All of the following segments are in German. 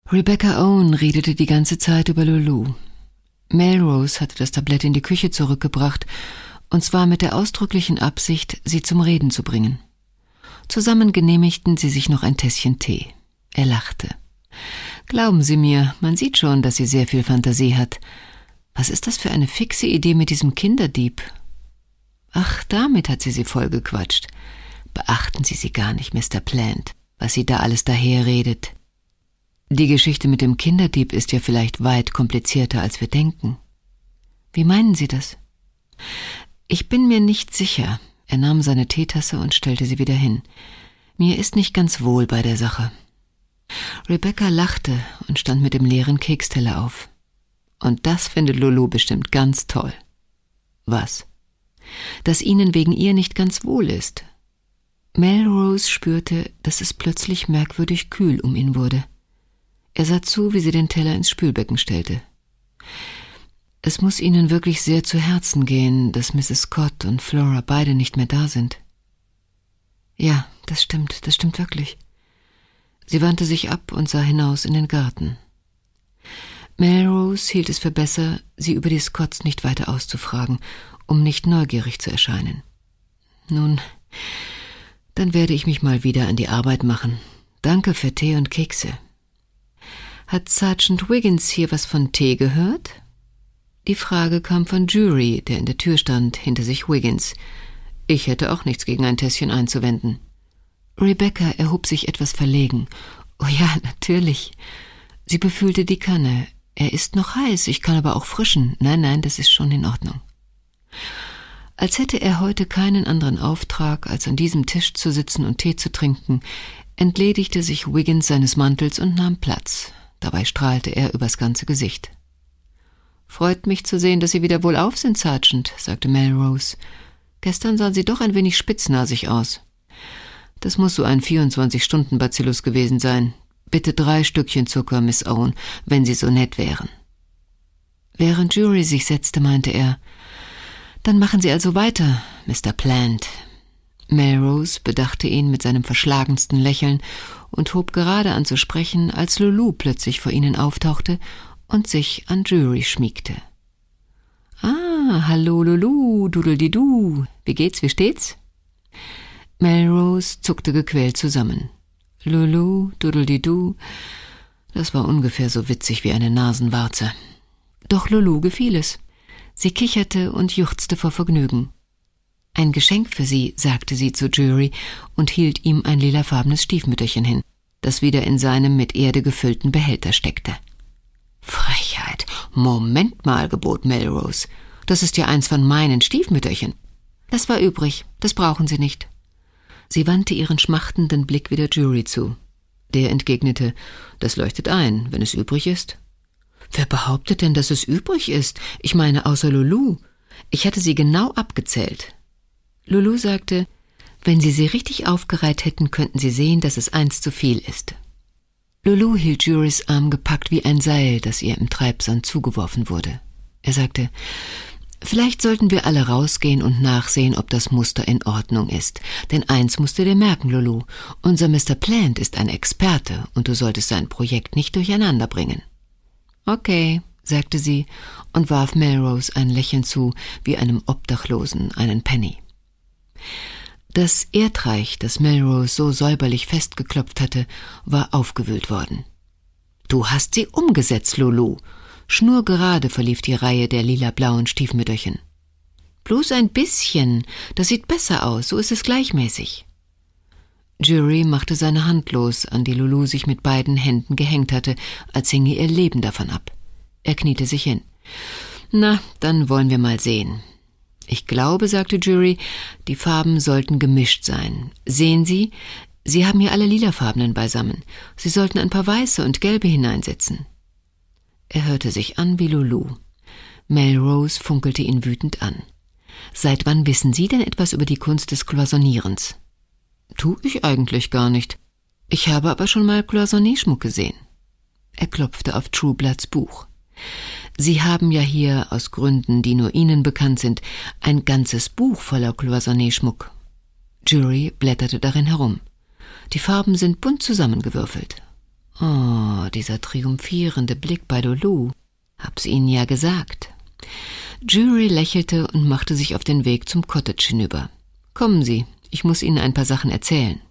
Rebecca Owen redete die ganze Zeit über Lulu. Melrose hatte das Tablett in die Küche zurückgebracht, und zwar mit der ausdrücklichen Absicht, sie zum Reden zu bringen. Zusammen genehmigten sie sich noch ein Tässchen Tee. Er lachte. »Glauben Sie mir, man sieht schon, dass sie sehr viel Fantasie hat. Was ist das für eine fixe Idee mit diesem Kinderdieb?« »Ach, damit hat sie vollgequatscht. Beachten Sie sie gar nicht, Mr. Plant, was sie da alles daherredet. Die Geschichte mit dem Kinderdieb ist ja vielleicht weit komplizierter, als wir denken.« »Wie meinen Sie das?« »Ich bin mir nicht sicher.« Er nahm seine Teetasse und stellte sie wieder hin. »Mir ist nicht ganz wohl bei der Sache.« Rebecca lachte und stand mit dem leeren Keksteller auf. »Und das findet Lulu bestimmt ganz toll.« »Was?« »Dass Ihnen wegen ihr nicht ganz wohl ist.« Melrose spürte, dass es plötzlich merkwürdig kühl um ihn wurde. Er sah zu, wie sie den Teller ins Spülbecken stellte. »Es muss Ihnen wirklich sehr zu Herzen gehen, dass Mrs. Scott und Flora beide nicht mehr da sind.« »Ja, das stimmt wirklich.« Sie wandte sich ab und sah hinaus in den Garten. Melrose hielt es für besser, sie über die Scotts nicht weiter auszufragen, um nicht neugierig zu erscheinen. »Nun, dann werde ich mich mal wieder an die Arbeit machen. Danke für Tee und Kekse.« »Hat Sergeant Wiggins hier was von Tee gehört?« Die Frage kam von Jury, der in der Tür stand, hinter sich Wiggins. Ich hätte auch nichts gegen ein Tässchen einzuwenden. Rebecca erhob sich etwas verlegen. »Oh ja, natürlich.« Sie befühlte die Kanne. »Er ist noch heiß, ich kann aber auch frischen. Nein, das ist schon in Ordnung.« Als hätte er heute keinen anderen Auftrag, als an diesem Tisch zu sitzen und Tee zu trinken, entledigte sich Wiggins seines Mantels und nahm Platz. Dabei strahlte er übers ganze Gesicht. »Freut mich zu sehen, dass Sie wieder wohlauf sind, Sergeant«, sagte Melrose. »Gestern sahen Sie doch ein wenig spitznasig aus.« »Das muss so ein 24-Stunden-Bacillus gewesen sein. Bitte 3 Stückchen Zucker, Miss Owen, wenn Sie so nett wären.« Während Jury sich setzte, meinte er, »Dann machen Sie also weiter, Mr. Plant.« Melrose bedachte ihn mit seinem verschlagensten Lächeln und hob gerade an zu sprechen, als Lulu plötzlich vor ihnen auftauchte und sich an Jury schmiegte. »Ah, hallo Lulu, dudeldidu, wie geht's, wie steht's?« Melrose zuckte gequält zusammen. Lulu, dudeldidu, das war ungefähr so witzig wie eine Nasenwarze. Doch Lulu gefiel es. Sie kicherte und juchzte vor Vergnügen. »Ein Geschenk für Sie«, sagte sie zu Jury und hielt ihm ein lilafarbenes Stiefmütterchen hin, das wieder in seinem mit Erde gefüllten Behälter steckte. »Frechheit! Moment mal«, gebot Melrose. »Das ist ja eins von meinen Stiefmütterchen.« »Das war übrig, das brauchen Sie nicht.« Sie wandte ihren schmachtenden Blick wieder Jury zu. Der entgegnete, »Das leuchtet ein, wenn es übrig ist.« »Wer behauptet denn, dass es übrig ist? Ich meine, außer Lulu. Ich hatte sie genau abgezählt.« Lulu sagte, »Wenn Sie sie richtig aufgereiht hätten, könnten Sie sehen, dass es 1 zu viel ist.« Lulu hielt Jurys Arm gepackt wie ein Seil, das ihr im Treibsand zugeworfen wurde. Er sagte, »Vielleicht sollten wir alle rausgehen und nachsehen, ob das Muster in Ordnung ist. Denn eins musst du dir merken, Lulu, unser Mr. Plant ist ein Experte und du solltest sein Projekt nicht durcheinander bringen.« »Okay«, sagte sie und warf Melrose ein Lächeln zu, wie einem Obdachlosen einen Penny. Das Erdreich, das Melrose so säuberlich festgeklopft hatte, war aufgewühlt worden. »Du hast sie umgesetzt, Lulu!« Schnurgerade verlief die Reihe der lila-blauen Stiefmütterchen. »Bloß ein bisschen, das sieht besser aus, so ist es gleichmäßig.« Jury machte seine Hand los, an die Lulu sich mit beiden Händen gehängt hatte, als hinge ihr Leben davon ab. Er kniete sich hin. »Na, dann wollen wir mal sehen.« »Ich glaube«, sagte Jury, »die Farben sollten gemischt sein. Sehen Sie, Sie haben hier alle lilafarbenen beisammen. Sie sollten ein paar weiße und gelbe hineinsetzen.« Er hörte sich an wie Lulu. Melrose funkelte ihn wütend an. »Seit wann wissen Sie denn etwas über die Kunst des Cloisonnierens?« »Tu ich eigentlich gar nicht. Ich habe aber schon mal Cloisonné-Schmuck gesehen.« Er klopfte auf Truebloods Buch. »Sie haben ja hier, aus Gründen, die nur Ihnen bekannt sind, ein ganzes Buch voller Cloisonné-Schmuck.« Jury blätterte darin herum. Die Farben sind bunt zusammengewürfelt. Oh, dieser triumphierende Blick bei Lulu. Hab's Ihnen ja gesagt. Jury lächelte und machte sich auf den Weg zum Cottage hinüber. Kommen Sie, ich muss Ihnen ein paar Sachen erzählen.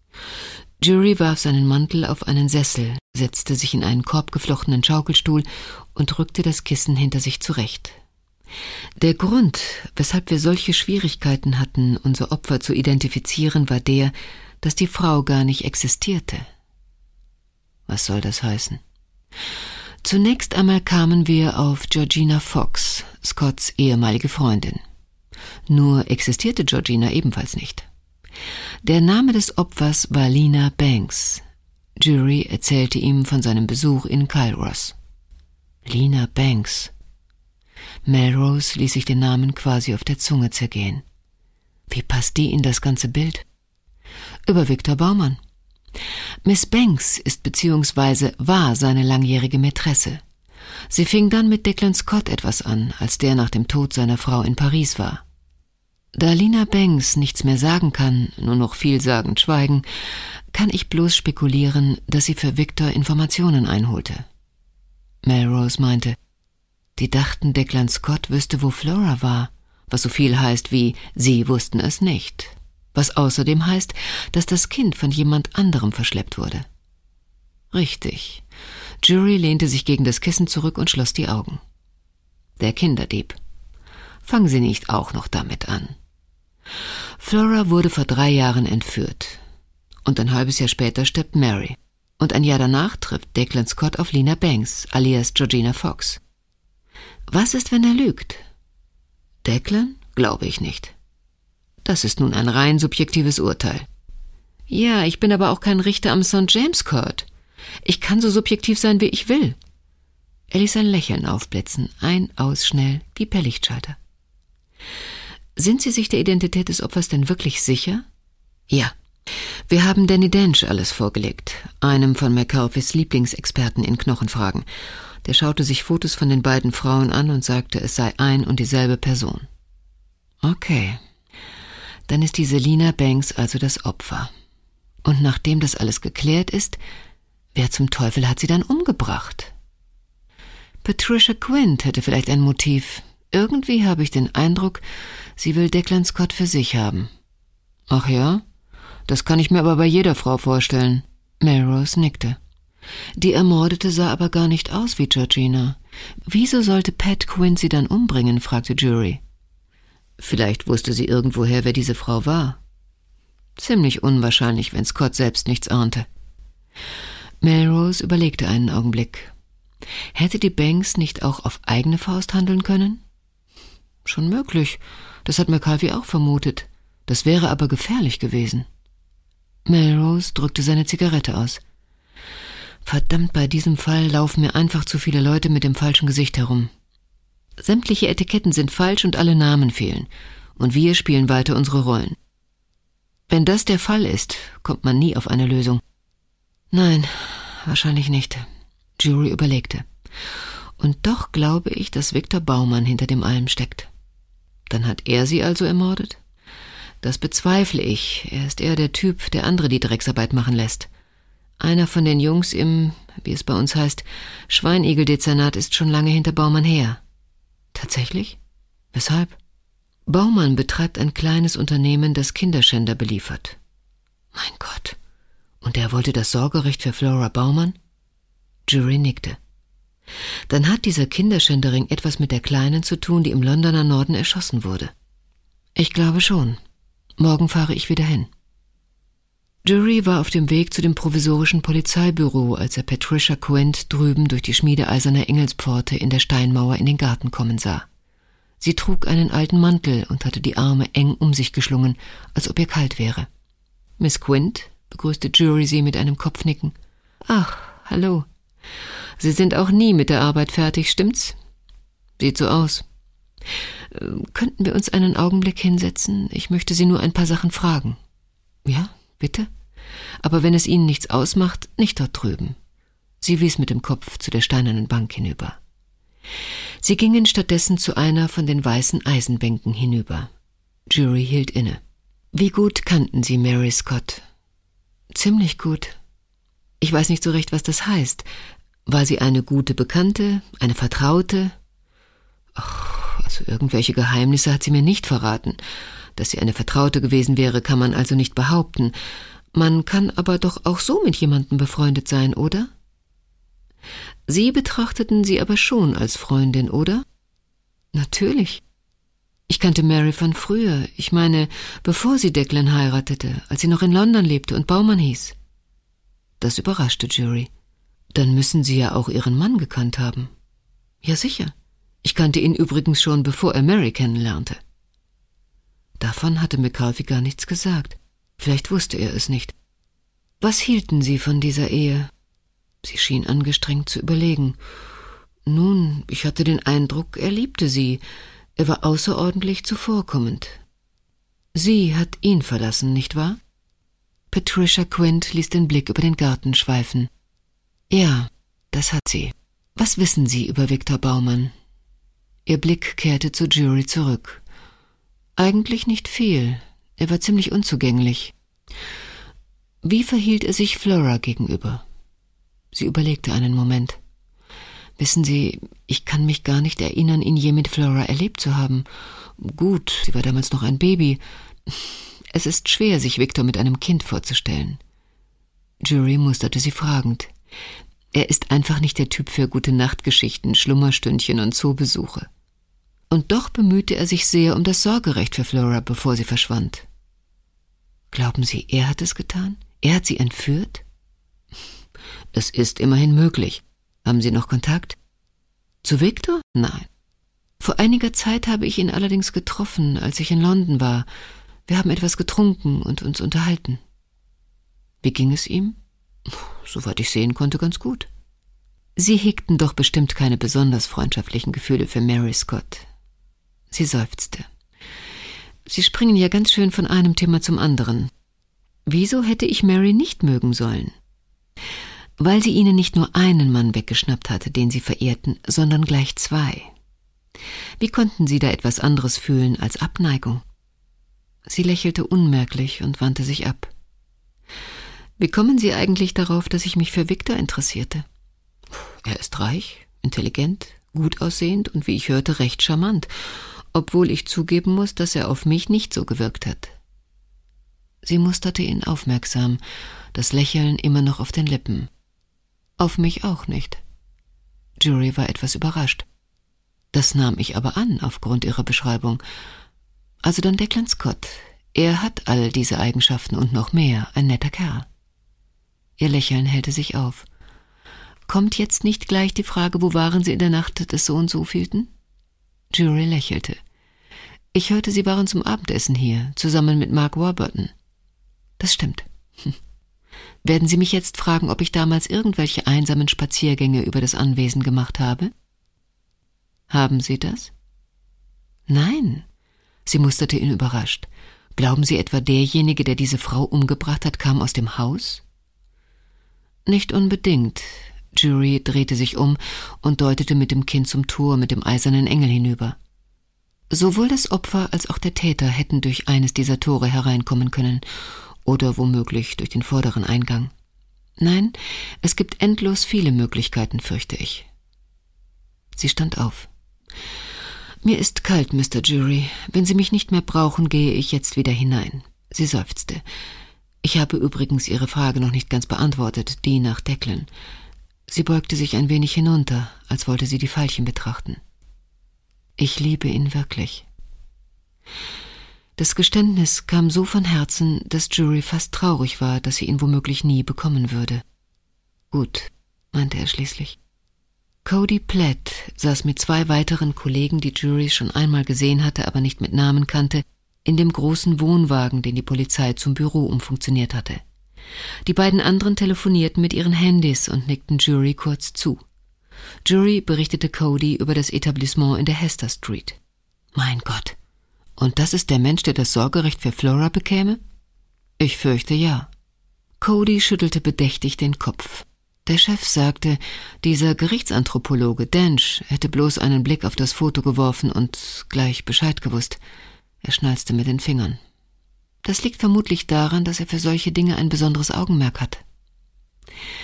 Jury warf seinen Mantel auf einen Sessel, setzte sich in einen korbgeflochtenen Schaukelstuhl und rückte das Kissen hinter sich zurecht. Der Grund, weshalb wir solche Schwierigkeiten hatten, unser Opfer zu identifizieren, war der, dass die Frau gar nicht existierte. Was soll das heißen? Zunächst einmal kamen wir auf Georgina Fox, Scotts ehemalige Freundin. Nur existierte Georgina ebenfalls nicht. Der Name des Opfers war Lena Banks. Jury erzählte ihm von seinem Besuch in Culross. Lena Banks. Melrose ließ sich den Namen quasi auf der Zunge zergehen. Wie passt die in das ganze Bild? Über Victor Baumann. Miss Banks ist bzw. war seine langjährige Mätresse. Sie fing dann mit Declan Scott etwas an, als der nach dem Tod seiner Frau in Paris war. Da Lena Banks nichts mehr sagen kann, nur noch vielsagend schweigen, kann ich bloß spekulieren, dass sie für Victor Informationen einholte. Melrose meinte, die dachten, Declan Scott wüsste, wo Flora war, was so viel heißt wie, sie wussten es nicht. Was außerdem heißt, dass das Kind von jemand anderem verschleppt wurde. Richtig. Jury lehnte sich gegen das Kissen zurück und schloss die Augen. Der Kinderdieb. Fangen Sie nicht auch noch damit an. Flora wurde vor 3 Jahren entführt. Und ein halbes Jahr später stirbt Mary. Und ein Jahr danach trifft Declan Scott auf Lena Banks, alias Georgina Fox. Was ist, wenn er lügt? Declan? Glaube ich nicht. Das ist nun ein rein subjektives Urteil. Ja, ich bin aber auch kein Richter am St. James Court. Ich kann so subjektiv sein, wie ich will. Er ließ ein Lächeln aufblitzen, ein, aus, schnell, wie per Lichtschalter. Sind Sie sich der Identität des Opfers denn wirklich sicher? Ja. Wir haben Danny Dench alles vorgelegt, einem von McCarthys Lieblingsexperten in Knochenfragen. Der schaute sich Fotos von den beiden Frauen an und sagte, es sei ein und dieselbe Person. Okay. Dann ist diese Lena Banks also das Opfer. Und nachdem das alles geklärt ist, wer zum Teufel hat sie dann umgebracht? Patricia Quint hätte vielleicht ein Motiv. Irgendwie habe ich den Eindruck, sie will Declan Scott für sich haben. Ach ja? Das kann ich mir aber bei jeder Frau vorstellen. Melrose nickte. Die Ermordete sah aber gar nicht aus wie Georgina. Wieso sollte Pat Quint sie dann umbringen, fragte Jury. Vielleicht wusste sie irgendwoher, wer diese Frau war. Ziemlich unwahrscheinlich, wenn Scott selbst nichts ahnte. Melrose überlegte einen Augenblick. Hätte die Banks nicht auch auf eigene Faust handeln können? Schon möglich. Das hat McCarthy auch vermutet. Das wäre aber gefährlich gewesen. Melrose drückte seine Zigarette aus. Verdammt, bei diesem Fall laufen mir einfach zu viele Leute mit dem falschen Gesicht herum. Sämtliche Etiketten sind falsch und alle Namen fehlen. Und wir spielen weiter unsere Rollen. Wenn das der Fall ist, kommt man nie auf eine Lösung. Nein, wahrscheinlich nicht. Jury überlegte. Und doch glaube ich, dass Victor Baumann hinter dem allem steckt. Dann hat er sie also ermordet? Das bezweifle ich. Er ist eher der Typ, der andere die Drecksarbeit machen lässt. Einer von den Jungs im, wie es bei uns heißt, Schweinigel-Dezernat ist schon lange hinter Baumann her. Tatsächlich? Weshalb? Baumann betreibt ein kleines Unternehmen, das Kinderschänder beliefert. Mein Gott. Und er wollte das Sorgerecht für Flora Baumann? Jury nickte. Dann hat dieser Kinderschändering etwas mit der Kleinen zu tun, die im Londoner Norden erschossen wurde. Ich glaube schon. Morgen fahre ich wieder hin. Jury war auf dem Weg zu dem provisorischen Polizeibüro, als er Patricia Quint drüben durch die Schmiede eiserner Engelspforte in der Steinmauer in den Garten kommen sah. Sie trug einen alten Mantel und hatte die Arme eng um sich geschlungen, als ob ihr kalt wäre. »Miss Quint«, begrüßte Jury sie mit einem Kopfnicken. »Ach, hallo. Sie sind auch nie mit der Arbeit fertig, stimmt's?« »Sieht so aus.« »Könnten wir uns einen Augenblick hinsetzen? Ich möchte Sie nur ein paar Sachen fragen.« »Ja, bitte. Aber wenn es Ihnen nichts ausmacht, nicht dort drüben.« Sie wies mit dem Kopf zu der steinernen Bank hinüber. Sie gingen stattdessen zu einer von den weißen Eisenbänken hinüber. Jury hielt inne. »Wie gut kannten Sie Mary Scott?« »Ziemlich gut.« Ich weiß nicht so recht, was das heißt. War sie eine gute Bekannte, eine Vertraute? Ach, also irgendwelche Geheimnisse hat sie mir nicht verraten. Dass sie eine Vertraute gewesen wäre, kann man also nicht behaupten. Man kann aber doch auch so mit jemandem befreundet sein, oder? Sie betrachteten sie aber schon als Freundin, oder? Natürlich. Ich kannte Mary von früher, ich meine, bevor sie Declan heiratete, als sie noch in London lebte und Baumann hieß. Das überraschte Jury. Dann müssen Sie ja auch Ihren Mann gekannt haben. Ja, sicher. Ich kannte ihn übrigens schon, bevor er Mary kennenlernte. Davon hatte McCarthy gar nichts gesagt. Vielleicht wusste er es nicht. Was hielten Sie von dieser Ehe? Sie schien angestrengt zu überlegen. Nun, ich hatte den Eindruck, er liebte sie. Er war außerordentlich zuvorkommend. Sie hat ihn verlassen, nicht wahr? Patricia Quint ließ den Blick über den Garten schweifen. Ja, das hat sie. Was wissen Sie über Viktor Baumann? Ihr Blick kehrte zur Jury zurück. Eigentlich nicht viel. Er war ziemlich unzugänglich. Wie verhielt er sich Flora gegenüber? Sie überlegte einen Moment. Wissen Sie, ich kann mich gar nicht erinnern, ihn je mit Flora erlebt zu haben. Gut, sie war damals noch ein Baby. Es ist schwer, sich Viktor mit einem Kind vorzustellen. Jury musterte sie fragend. Er ist einfach nicht der Typ für gute Nachtgeschichten, Schlummerstündchen und Zoobesuche. Und doch bemühte er sich sehr um das Sorgerecht für Flora, bevor sie verschwand. Glauben Sie, er hat es getan? Er hat sie entführt? Es ist immerhin möglich. Haben Sie noch Kontakt? Zu Viktor? Nein. Vor einiger Zeit habe ich ihn allerdings getroffen, als ich in London war. Wir haben etwas getrunken und uns unterhalten. Wie ging es ihm? Soweit ich sehen konnte, ganz gut. Sie hegten doch bestimmt keine besonders freundschaftlichen Gefühle für Mary Scott. Sie seufzte. Sie springen ja ganz schön von einem Thema zum anderen. Wieso hätte ich Mary nicht mögen sollen? Weil sie ihnen nicht nur einen Mann weggeschnappt hatte, den sie verehrten, sondern gleich zwei. Wie konnten sie da etwas anderes fühlen als Abneigung? Sie lächelte unmerklich und wandte sich ab. Wie kommen Sie eigentlich darauf, dass ich mich für Viktor interessierte? Er ist reich, intelligent, gut aussehend und wie ich hörte, recht charmant, obwohl ich zugeben muss, dass er auf mich nicht so gewirkt hat. Sie musterte ihn aufmerksam, das Lächeln immer noch auf den Lippen. Auf mich auch nicht. Jury war etwas überrascht. Das nahm ich aber an, aufgrund ihrer Beschreibung. Also dann Declan Scott. Er hat all diese Eigenschaften und noch mehr, ein netter Kerl. Ihr Lächeln hellte sich auf. Kommt jetzt nicht gleich die Frage, wo waren Sie in der Nacht des So-und-so-vielten? Jury lächelte. Ich hörte, Sie waren zum Abendessen hier, zusammen mit Mark Warburton. Das stimmt. Werden Sie mich jetzt fragen, ob ich damals irgendwelche einsamen Spaziergänge über das Anwesen gemacht habe? Haben Sie das? Nein. Sie musterte ihn überrascht. Glauben Sie etwa, derjenige, der diese Frau umgebracht hat, kam aus dem Haus? Nicht unbedingt. Jury drehte sich um und deutete mit dem Kinn zum Tor mit dem eisernen Engel hinüber. Sowohl das Opfer als auch der Täter hätten durch eines dieser Tore hereinkommen können oder womöglich durch den vorderen Eingang. Nein, es gibt endlos viele Möglichkeiten, fürchte ich. Sie stand auf. Mir ist kalt, Mr. Jury. Wenn Sie mich nicht mehr brauchen, gehe ich jetzt wieder hinein. Sie seufzte. Ich habe übrigens Ihre Frage noch nicht ganz beantwortet, die nach Declan. Sie beugte sich ein wenig hinunter, als wollte sie die Veilchen betrachten. Ich liebe ihn wirklich. Das Geständnis kam so von Herzen, dass Jury fast traurig war, dass sie ihn womöglich nie bekommen würde. Gut, meinte er schließlich. Cody Platt saß mit zwei weiteren Kollegen, die Jury schon einmal gesehen hatte, aber nicht mit Namen kannte, in dem großen Wohnwagen, den die Polizei zum Büro umfunktioniert hatte. Die beiden anderen telefonierten mit ihren Handys und nickten Jury kurz zu. Jury berichtete Cody über das Etablissement in der Hester Street. Mein Gott, und das ist der Mensch, der das Sorgerecht für Flora bekäme? Ich fürchte ja. Cody schüttelte bedächtig den Kopf. Der Chef sagte, dieser Gerichtsanthropologe Dench hätte bloß einen Blick auf das Foto geworfen und gleich Bescheid gewusst. Er schnalzte mit den Fingern. Das liegt vermutlich daran, dass er für solche Dinge ein besonderes Augenmerk hat.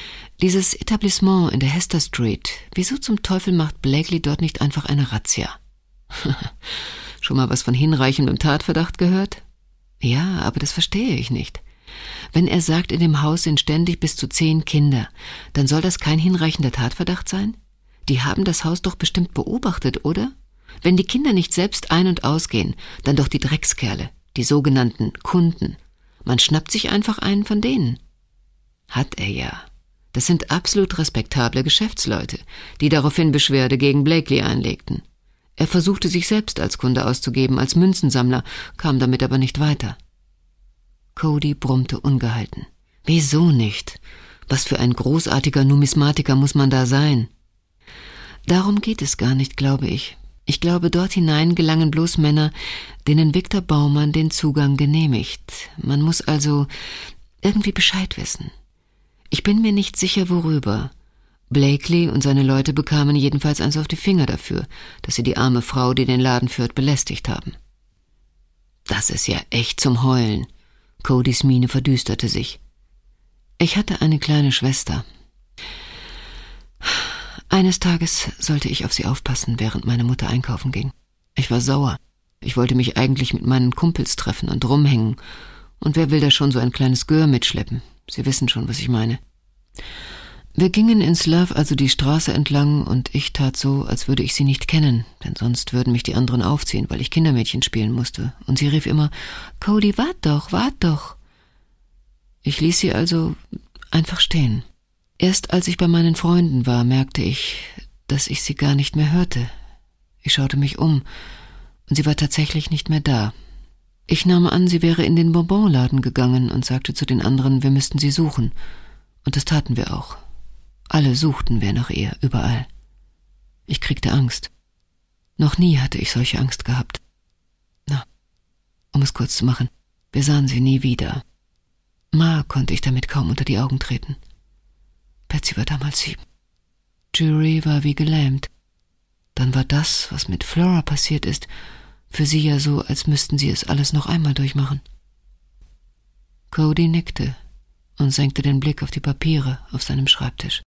Dieses Etablissement in der Hester Street, wieso zum Teufel macht Blakely dort nicht einfach eine Razzia? Schon mal was von hinreichendem Tatverdacht gehört? Ja, aber das verstehe ich nicht. Wenn er sagt, in dem Haus sind ständig bis zu 10 Kinder, dann soll das kein hinreichender Tatverdacht sein? Die haben das Haus doch bestimmt beobachtet, oder? Wenn die Kinder nicht selbst ein- und ausgehen, dann doch die Dreckskerle, die sogenannten Kunden. Man schnappt sich einfach einen von denen. Hat er ja. Das sind absolut respektable Geschäftsleute, die daraufhin Beschwerde gegen Blakely einlegten. Er versuchte sich selbst als Kunde auszugeben, als Münzensammler, kam damit aber nicht weiter. Cody brummte ungehalten. Wieso nicht? Was für ein großartiger Numismatiker muss man da sein? Darum geht es gar nicht, glaube ich. Ich glaube, dort hinein gelangen bloß Männer, denen Viktor Baumann den Zugang genehmigt. Man muss also irgendwie Bescheid wissen. Ich bin mir nicht sicher, worüber. Blakely und seine Leute bekamen jedenfalls eins auf die Finger dafür, dass sie die arme Frau, die den Laden führt, belästigt haben. Das ist ja echt zum Heulen. Codys Miene verdüsterte sich. Ich hatte eine kleine Schwester. Eines Tages sollte ich auf sie aufpassen, während meine Mutter einkaufen ging. Ich war sauer. Ich wollte mich eigentlich mit meinen Kumpels treffen und rumhängen. Und wer will da schon so ein kleines Gör mitschleppen? Sie wissen schon, was ich meine. Wir gingen ins Love also die Straße entlang und ich tat so, als würde ich sie nicht kennen, denn sonst würden mich die anderen aufziehen, weil ich Kindermädchen spielen musste. Und sie rief immer, »Cody, wart doch!« Ich ließ sie also einfach stehen. Erst als ich bei meinen Freunden war, merkte ich, dass ich sie gar nicht mehr hörte. Ich schaute mich um und sie war tatsächlich nicht mehr da. Ich nahm an, sie wäre in den Bonbonladen gegangen und sagte zu den anderen, wir müssten sie suchen. Und das taten wir auch. Alle suchten wir nach ihr, überall. Ich kriegte Angst. Noch nie hatte ich solche Angst gehabt. Na, um es kurz zu machen, wir sahen sie nie wieder. Ma konnte ich damit kaum unter die Augen treten. Betsy war damals 7. Jury war wie gelähmt. Dann war das, was mit Flora passiert ist, für sie ja so, als müssten sie es alles noch einmal durchmachen. Cody nickte und senkte den Blick auf die Papiere auf seinem Schreibtisch.